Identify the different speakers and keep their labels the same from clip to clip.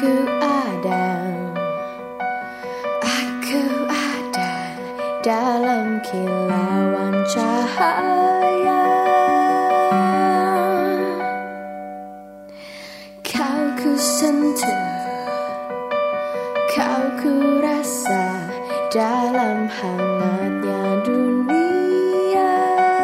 Speaker 1: Aku ada dalam kilauan cahaya. Kau ku sentuh, kau ku rasa dalam hangatnya dunia.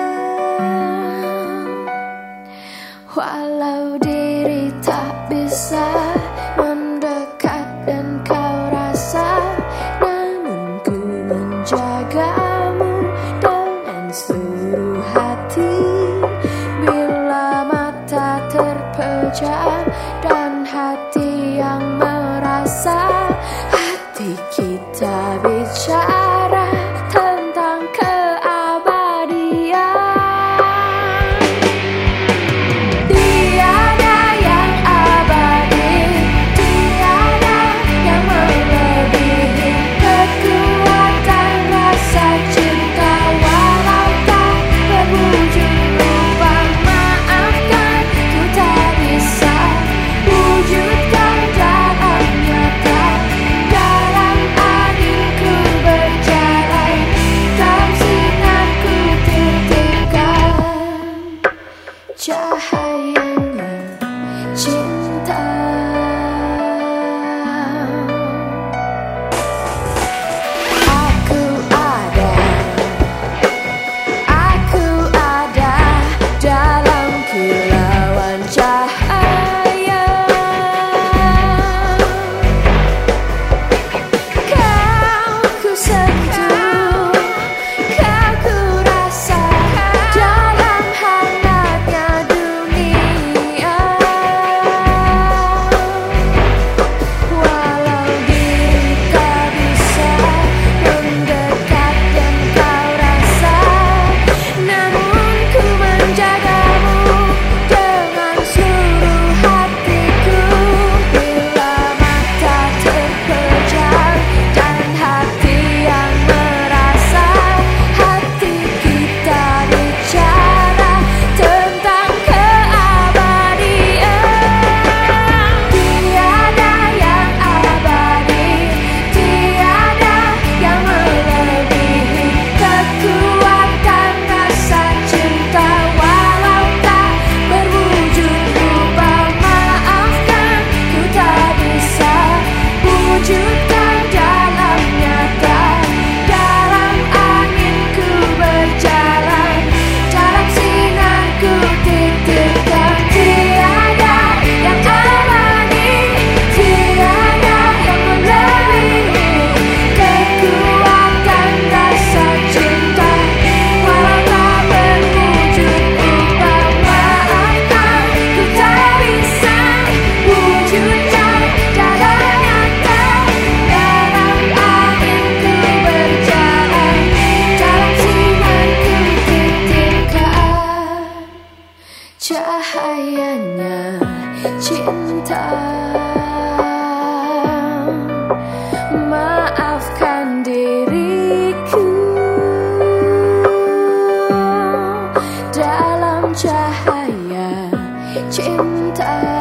Speaker 1: Walau diri tak bisa mendekat dan kau rasa, namun ku menjagamu dengan seluruh hati. Bila mata terpejam dan hati yang merasa, hati kita bicara tentang keabadian. Tiada yang abadi, tiada yang melebihi kekuatan rasa cinta. Walau tak berwujud rupa, maafkan, ku tak bisa wujudkan dalam nyata. Dalam angin ku berjalan, dalam sinar ku titikkan cahayanya cinta. Aku ada dalam kilauan cahaya. Kau ku sentuh, kau ku rasa dalam hangatnya dunia. Walau diri tak bisa mendekat dan kau rasa, namun ku menjagamu dengan seluruh hatiku. Bila mata terpejam dan hati yang merasa, hati kita bicara tentang keabadian. Tiada yang abadi, tiada yang melebihi kekuatan rasa cinta. Walau tak berwujud rupa, maafkan, ku tak bisa wujudkan dalam nyata. Dalam angin ku berjalan, dalam sinar ku titikkan. Tiada yang abadi, tiada yang melebihi kekuatan rasa cinta. Walau tak berwujud rupa, maafkan, ku tak bisa wujudkan dalam nyata. Dalam angin ku berjalan, dalam sinar ku titikkan cahayanya cinta. Maafkan diriku dalam cahaya cinta.